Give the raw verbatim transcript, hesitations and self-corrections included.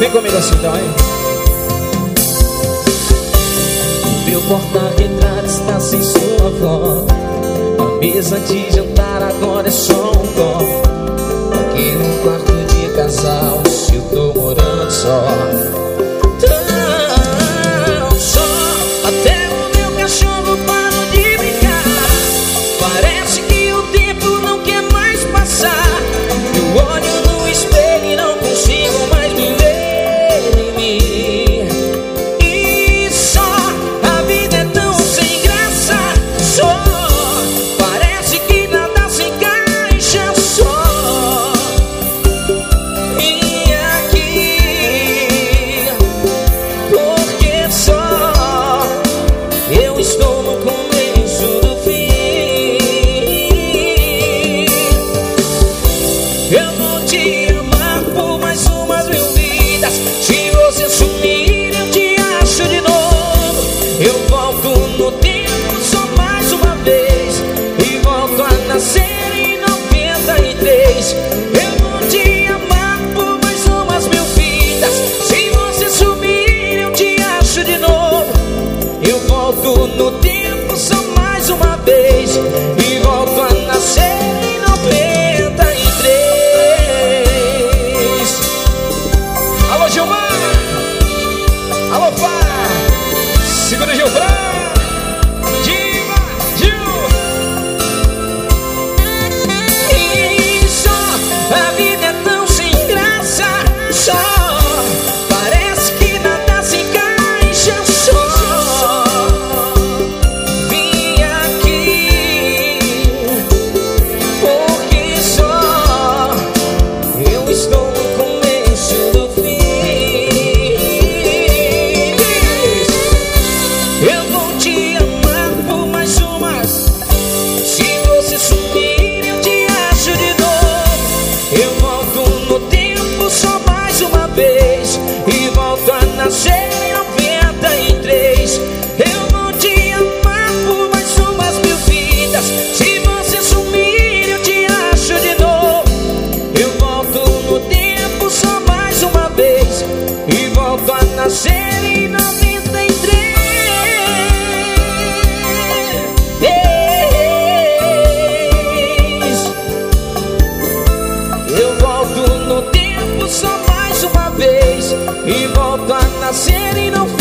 Vem comigo assim então, hein? Meu porta-retrato está sem sua foto. A mesa de jantar agora é só um copo. Aqui no quarto de casal, se eu tô morando só. Tão só, até o meu cachorro parou de brincar. Parece que o tempo não quer mais passar. Eu olho no espelho e não consigo mais me ver em mim. E só, a vida é tão sem graça. Só, parece que nada se encaixa. Só, vim aqui porque só eu estou no começo do fim. Eu vou te amar por mais umas mil vidas. Se você sumir, eu te acho de novo. Eu volto no tempo só mais uma vez e volto a nascer em noventa e três. Eu vou te amar por mais umas mil vidas. Se você sumir, eu te acho de novo. Eu volto no tempo só mais uma vez e volto a nascer em noventa e três. Alô, Gilmar! Alô, Fá! Segura, Gilfran! Diva, Gil! E só, a vida é tão sem graça. Só, parece que nada se encaixa. Só, vim aqui porque só eu estou no começo do fim. Eu vou te amar por mais umas. Se você sumir, eu te acho de novo. Eu volto no tempo só mais uma vez e volto a nascer em noventa e três. Eu vou te amar por mais umas mil vidas. Se você sumir, eu te acho de novo. Eu volto no tempo só mais uma vez e volto a nascer em noventa e três. Eu volto no tempo só mais uma vez e volto a nascer em noventa